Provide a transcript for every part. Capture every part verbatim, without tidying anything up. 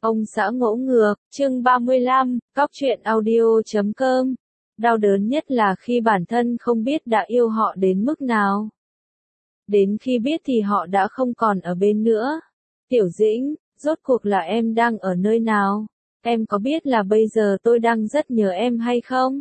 Ông xã ngỗ ngược, chương ba mươi lăm, góc truyện audio chấm com. Đau đớn nhất là khi bản thân không biết đã yêu họ đến mức nào. Đến khi biết thì họ đã không còn ở bên nữa. Tiểu Dĩnh, rốt cuộc là em đang ở nơi nào? Em có biết là bây giờ tôi đang rất nhớ em hay không?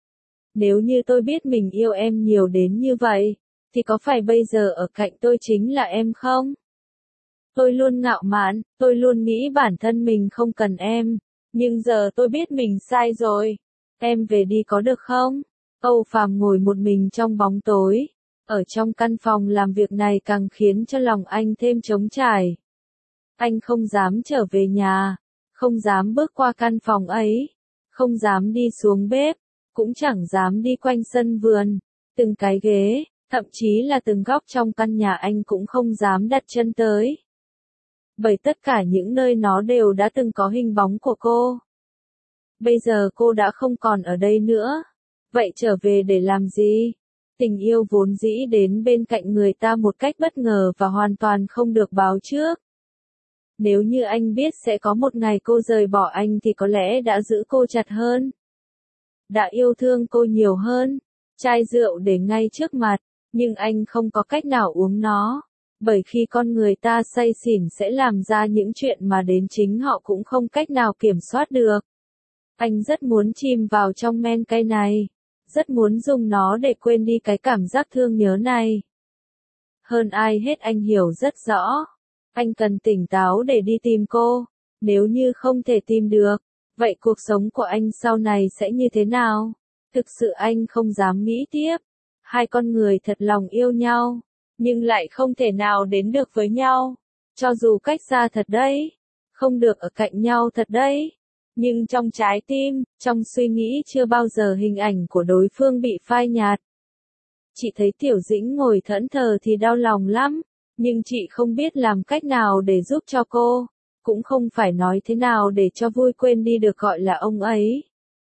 Nếu như tôi biết mình yêu em nhiều đến như vậy, thì có phải bây giờ ở cạnh tôi chính là em không? Tôi luôn ngạo mạn, tôi luôn nghĩ bản thân mình không cần em, nhưng giờ tôi biết mình sai rồi. Em về đi có được không? Âu Phàm ngồi một mình trong bóng tối, ở trong căn phòng làm việc này càng khiến cho lòng anh thêm trống trải. Anh không dám trở về nhà, không dám bước qua căn phòng ấy, không dám đi xuống bếp, cũng chẳng dám đi quanh sân vườn, từng cái ghế, thậm chí là từng góc trong căn nhà anh cũng không dám đặt chân tới. Bởi tất cả những nơi nó đều đã từng có hình bóng của cô. Bây giờ cô đã không còn ở đây nữa. Vậy trở về để làm gì? Tình yêu vốn dĩ đến bên cạnh người ta một cách bất ngờ và hoàn toàn không được báo trước. Nếu như anh biết sẽ có một ngày cô rời bỏ anh thì có lẽ đã giữ cô chặt hơn. Đã yêu thương cô nhiều hơn. Chai rượu để ngay trước mặt, nhưng anh không có cách nào uống nó. Bởi khi con người ta say xỉn sẽ làm ra những chuyện mà đến chính họ cũng không cách nào kiểm soát được. Anh rất muốn chìm vào trong men cay này. Rất muốn dùng nó để quên đi cái cảm giác thương nhớ này. Hơn ai hết anh hiểu rất rõ. Anh cần tỉnh táo để đi tìm cô. Nếu như không thể tìm được, vậy cuộc sống của anh sau này sẽ như thế nào? Thực sự anh không dám nghĩ tiếp. Hai con người thật lòng yêu nhau, nhưng lại không thể nào đến được với nhau. Cho dù cách xa thật đấy, không được ở cạnh nhau thật đấy, nhưng trong trái tim, trong suy nghĩ chưa bao giờ hình ảnh của đối phương bị phai nhạt. Chị thấy Tiểu Dĩnh ngồi thẫn thờ thì đau lòng lắm, nhưng chị không biết làm cách nào để giúp cho cô, cũng không phải nói thế nào để cho vui quên đi được gọi là ông ấy.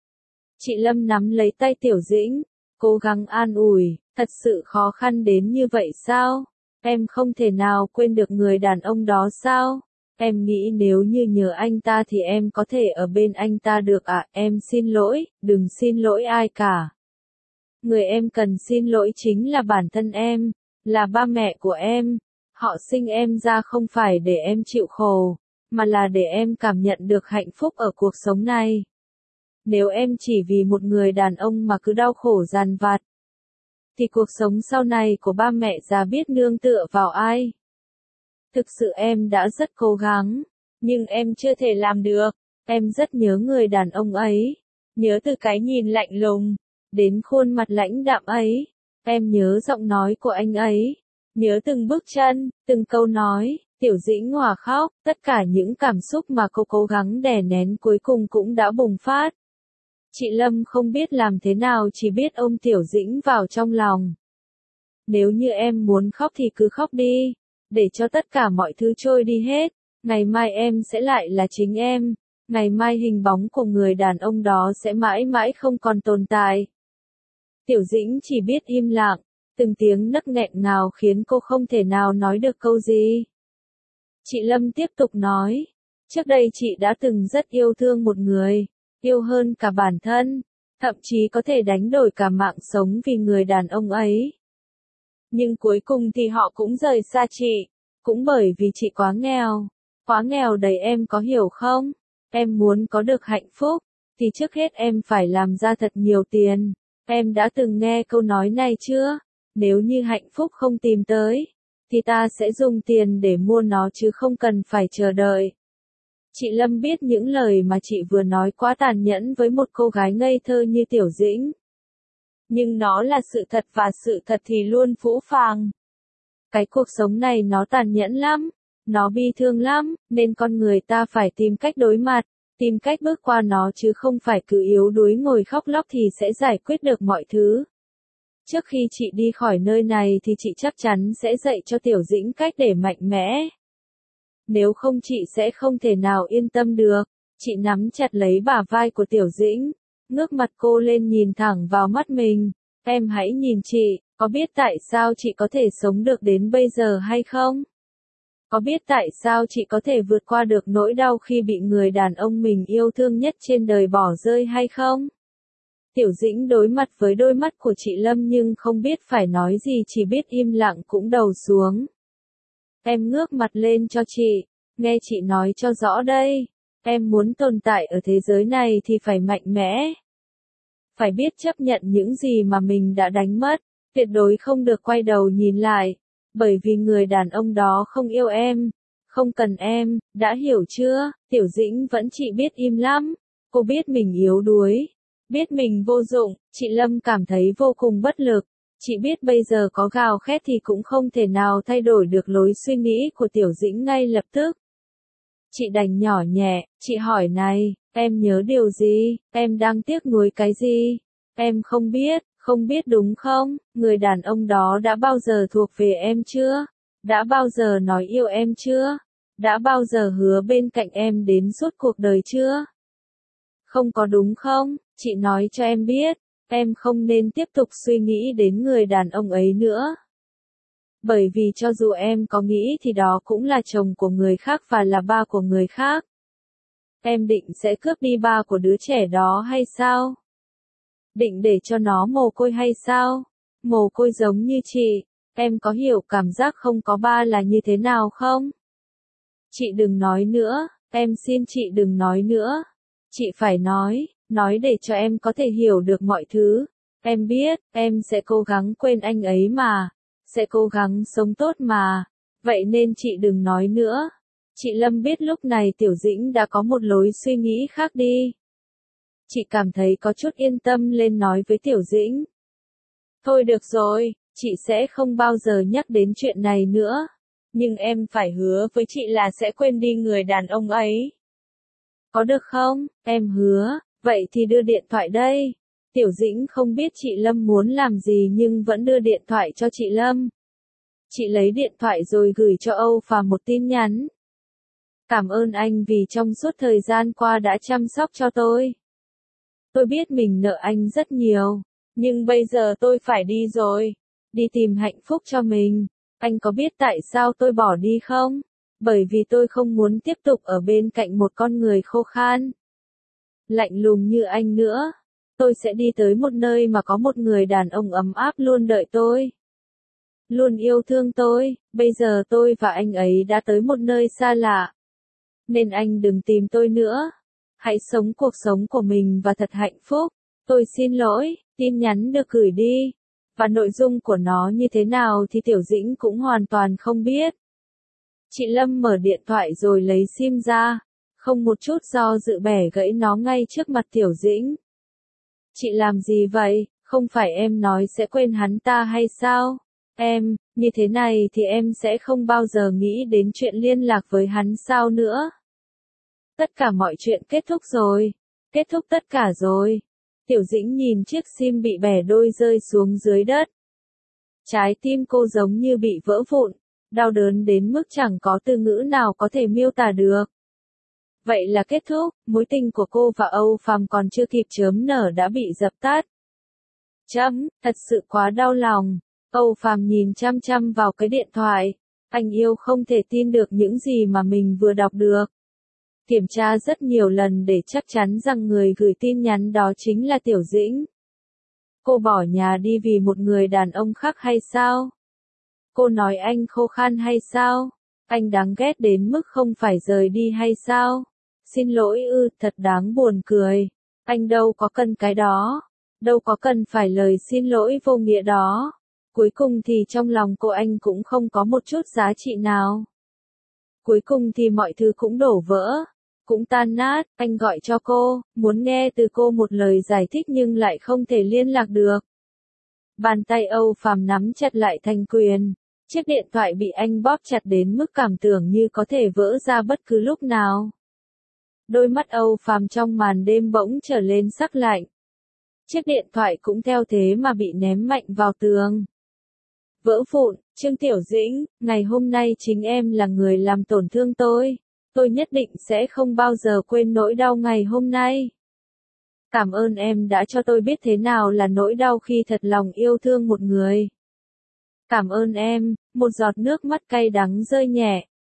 Chị Lâm nắm lấy tay Tiểu Dĩnh, cố gắng an ủi. Thật sự khó khăn đến như vậy sao? Em không thể nào quên được người đàn ông đó sao? Em nghĩ nếu như nhớ anh ta thì em có thể ở bên anh ta được à? Em xin lỗi, đừng xin lỗi ai cả. Người em cần xin lỗi chính là bản thân em, là ba mẹ của em. Họ sinh em ra không phải để em chịu khổ, mà là để em cảm nhận được hạnh phúc ở cuộc sống này. Nếu em chỉ vì một người đàn ông mà cứ đau khổ dằn vặt, thì cuộc sống sau này của ba mẹ già biết nương tựa vào ai? Thực sự em đã rất cố gắng, nhưng em chưa thể làm được. Em rất nhớ người đàn ông ấy, nhớ từ cái nhìn lạnh lùng, đến khuôn mặt lãnh đạm ấy. Em nhớ giọng nói của anh ấy, nhớ từng bước chân, từng câu nói. Tiểu Dĩnh hòa khóc, tất cả những cảm xúc mà cô cố gắng đè nén cuối cùng cũng đã bùng phát. Chị Lâm không biết làm thế nào, chỉ biết ôm Tiểu Dĩnh vào trong lòng. Nếu như em muốn khóc thì cứ khóc đi, để cho tất cả mọi thứ trôi đi hết. Ngày mai em sẽ lại là chính em. Ngày mai hình bóng của người đàn ông đó sẽ mãi mãi không còn tồn tại. Tiểu Dĩnh chỉ biết im lặng, từng tiếng nấc nghẹn nào khiến cô không thể nào nói được câu gì. Chị Lâm tiếp tục nói, trước đây chị đã từng rất yêu thương một người. Yêu hơn cả bản thân, thậm chí có thể đánh đổi cả mạng sống vì người đàn ông ấy. Nhưng cuối cùng thì họ cũng rời xa chị, cũng bởi vì chị quá nghèo, quá nghèo đấy em có hiểu không? Em muốn có được hạnh phúc, thì trước hết em phải làm ra thật nhiều tiền. Em đã từng nghe câu nói này chưa? Nếu như hạnh phúc không tìm tới, thì ta sẽ dùng tiền để mua nó chứ không cần phải chờ đợi. Chị Lâm biết những lời mà chị vừa nói quá tàn nhẫn với một cô gái ngây thơ như Tiểu Dĩnh. Nhưng nó là sự thật và sự thật thì luôn phũ phàng. Cái cuộc sống này nó tàn nhẫn lắm, nó bi thương lắm, nên con người ta phải tìm cách đối mặt, tìm cách bước qua nó chứ không phải cứ yếu đuối ngồi khóc lóc thì sẽ giải quyết được mọi thứ. Trước khi chị đi khỏi nơi này thì chị chắc chắn sẽ dạy cho Tiểu Dĩnh cách để mạnh mẽ. Nếu không chị sẽ không thể nào yên tâm được. Chị nắm chặt lấy bả vai của Tiểu Dĩnh, ngước mặt cô lên nhìn thẳng vào mắt mình. Em hãy nhìn chị, có biết tại sao chị có thể sống được đến bây giờ hay không? Có biết tại sao chị có thể vượt qua được nỗi đau khi bị người đàn ông mình yêu thương nhất trên đời bỏ rơi hay không? Tiểu Dĩnh đối mặt với đôi mắt của chị Lâm nhưng không biết phải nói gì, chỉ biết im lặng cúi đầu xuống. Em ngước mặt lên cho chị, nghe chị nói cho rõ đây. Em muốn tồn tại ở thế giới này thì phải mạnh mẽ. Phải biết chấp nhận những gì mà mình đã đánh mất, tuyệt đối không được quay đầu nhìn lại. Bởi vì người đàn ông đó không yêu em, không cần em, đã hiểu chưa? Tiểu Dĩnh vẫn chỉ biết im lắm. Cô biết mình yếu đuối, biết mình vô dụng, chị Lâm cảm thấy vô cùng bất lực. Chị biết bây giờ có gào khét thì cũng không thể nào thay đổi được lối suy nghĩ của Tiểu Dĩnh ngay lập tức. Chị đành nhỏ nhẹ, chị hỏi này, em nhớ điều gì, em đang tiếc nuối cái gì? Em không biết, không biết đúng không? Người đàn ông đó đã bao giờ thuộc về em chưa? Đã bao giờ nói yêu em chưa? Đã bao giờ hứa bên cạnh em đến suốt cuộc đời chưa? Không có đúng không? Chị nói cho em biết, em không nên tiếp tục suy nghĩ đến người đàn ông ấy nữa. Bởi vì cho dù em có nghĩ thì đó cũng là chồng của người khác và là ba của người khác. Em định sẽ cướp đi ba của đứa trẻ đó hay sao? Định để cho nó mồ côi hay sao? Mồ côi giống như chị, em có hiểu cảm giác không có ba là như thế nào không? Chị đừng nói nữa, em xin chị đừng nói nữa. Chị phải nói, nói để cho em có thể hiểu được mọi thứ. Em biết, em sẽ cố gắng quên anh ấy mà. Sẽ cố gắng sống tốt mà. Vậy nên chị đừng nói nữa. Chị Lâm biết lúc này Tiểu Dĩnh đã có một lối suy nghĩ khác đi. Chị cảm thấy có chút yên tâm lên nói với Tiểu Dĩnh. Thôi được rồi, chị sẽ không bao giờ nhắc đến chuyện này nữa. Nhưng em phải hứa với chị là sẽ quên đi người đàn ông ấy. Có được không? Em hứa, vậy thì đưa điện thoại đây. Tiểu Dĩnh không biết chị Lâm muốn làm gì nhưng vẫn đưa điện thoại cho chị Lâm. Chị lấy điện thoại rồi gửi cho Âu Phàm một tin nhắn. Cảm ơn anh vì trong suốt thời gian qua đã chăm sóc cho tôi. Tôi biết mình nợ anh rất nhiều, nhưng bây giờ tôi phải đi rồi. Đi tìm hạnh phúc cho mình. Anh có biết tại sao tôi bỏ đi không? Bởi vì tôi không muốn tiếp tục ở bên cạnh một con người khô khan, lạnh lùng như anh nữa. Tôi sẽ đi tới một nơi mà có một người đàn ông ấm áp luôn đợi tôi, luôn yêu thương tôi. Bây giờ tôi và anh ấy đã tới một nơi xa lạ. Nên anh đừng tìm tôi nữa. Hãy sống cuộc sống của mình và thật hạnh phúc. Tôi xin lỗi, tin nhắn được gửi đi. Và nội dung của nó như thế nào thì Tiểu Dĩnh cũng hoàn toàn không biết. Chị Lâm mở điện thoại rồi lấy sim ra. Không một chút do dự bẻ gãy nó ngay trước mặt Tiểu Dĩnh. Chị làm gì vậy? Không phải em nói sẽ quên hắn ta hay sao? Em, như thế này thì em sẽ không bao giờ nghĩ đến chuyện liên lạc với hắn sao nữa? Tất cả mọi chuyện kết thúc rồi. Kết thúc tất cả rồi. Tiểu Dĩnh nhìn chiếc sim bị bẻ đôi rơi xuống dưới đất. Trái tim cô giống như bị vỡ vụn, đau đớn đến mức chẳng có từ ngữ nào có thể miêu tả được. Vậy là kết thúc, mối tình của cô và Âu Phàm còn chưa kịp chớm nở đã bị dập tắt. Chấm, thật sự quá đau lòng. Âu Phàm nhìn chăm chăm vào cái điện thoại. Anh yêu không thể tin được những gì mà mình vừa đọc được. Kiểm tra rất nhiều lần để chắc chắn rằng người gửi tin nhắn đó chính là Tiểu Dĩnh. Cô bỏ nhà đi vì một người đàn ông khác hay sao? Cô nói anh khô khan hay sao? Anh đáng ghét đến mức không phải rời đi hay sao? Xin lỗi ư, thật đáng buồn cười. Anh đâu có cần cái đó. Đâu có cần phải lời xin lỗi vô nghĩa đó. Cuối cùng thì trong lòng cô anh cũng không có một chút giá trị nào. Cuối cùng thì mọi thứ cũng đổ vỡ. Cũng tan nát, anh gọi cho cô, muốn nghe từ cô một lời giải thích nhưng lại không thể liên lạc được. Bàn tay Âu Phàm nắm chặt lại thành quyền. Chiếc điện thoại bị anh bóp chặt đến mức cảm tưởng như có thể vỡ ra bất cứ lúc nào. Đôi mắt Âu Phàm trong màn đêm bỗng trở lên sắc lạnh. Chiếc điện thoại cũng theo thế mà bị ném mạnh vào tường. Vỡ vụn, Trương Tiểu Dĩnh, ngày hôm nay chính em là người làm tổn thương tôi. Tôi nhất định sẽ không bao giờ quên nỗi đau ngày hôm nay. Cảm ơn em đã cho tôi biết thế nào là nỗi đau khi thật lòng yêu thương một người. Cảm ơn em, một giọt nước mắt cay đắng rơi nhẹ.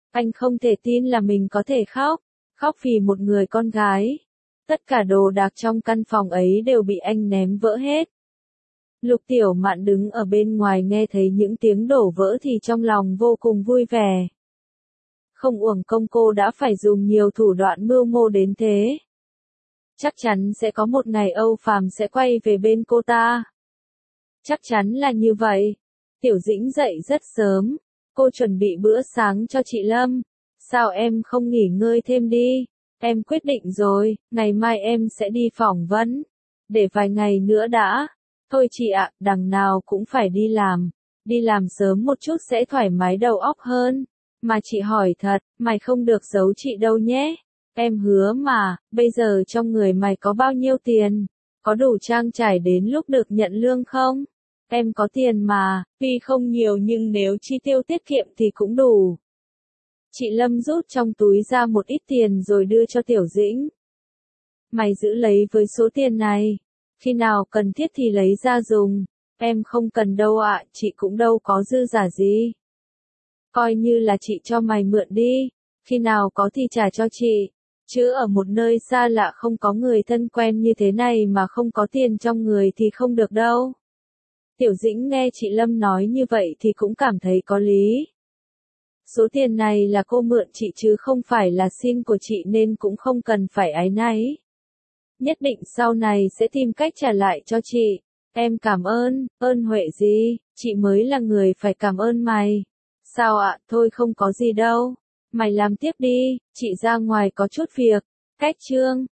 Anh không thể tin là mình có thể khóc, khóc vì một người con gái. Tất cả đồ đạc trong căn phòng ấy đều bị anh ném vỡ hết. Lục Tiểu Mạn đứng ở bên ngoài nghe thấy những tiếng đổ vỡ thì trong lòng vô cùng vui vẻ. Không uổng công cô đã phải dùng nhiều thủ đoạn mưu mô đến thế. Chắc chắn sẽ có một ngày Âu Phàm sẽ quay về bên cô ta. Chắc chắn là như vậy. Tiểu Dĩnh dậy rất sớm. Cô chuẩn bị bữa sáng cho chị Lâm. Sao em không nghỉ ngơi thêm đi? Em quyết định rồi, ngày mai em sẽ đi phỏng vấn. Để vài ngày nữa đã. Thôi chị ạ, đằng nào cũng phải đi làm. Đi làm sớm một chút sẽ thoải mái đầu óc hơn. Mà chị hỏi thật, mày không được giấu chị đâu nhé. Em hứa mà, bây giờ trong người mày có bao nhiêu tiền? Có đủ trang trải đến lúc được nhận lương không? Em có tiền mà, tuy không nhiều nhưng nếu chi tiêu tiết kiệm thì cũng đủ. Chị Lâm rút trong túi ra một ít tiền rồi đưa cho Tiểu Dĩnh. Mày giữ lấy với số tiền này. Khi nào cần thiết thì lấy ra dùng. Em không cần đâu ạ, chị cũng đâu có dư giả gì. Coi như là chị cho mày mượn đi. Khi nào có thì trả cho chị. Chứ ở một nơi xa lạ không có người thân quen như thế này mà không có tiền trong người thì không được đâu. Tiểu Dĩnh nghe chị Lâm nói như vậy thì cũng cảm thấy có lý. Số tiền này là cô mượn chị chứ không phải là xin của chị nên cũng không cần phải áy náy. Nhất định sau này sẽ tìm cách trả lại cho chị. Em cảm ơn, ơn huệ gì, chị mới là người phải cảm ơn mày. Sao ạ, thôi không có gì đâu. Mày làm tiếp đi, chị ra ngoài có chút việc. Cách chương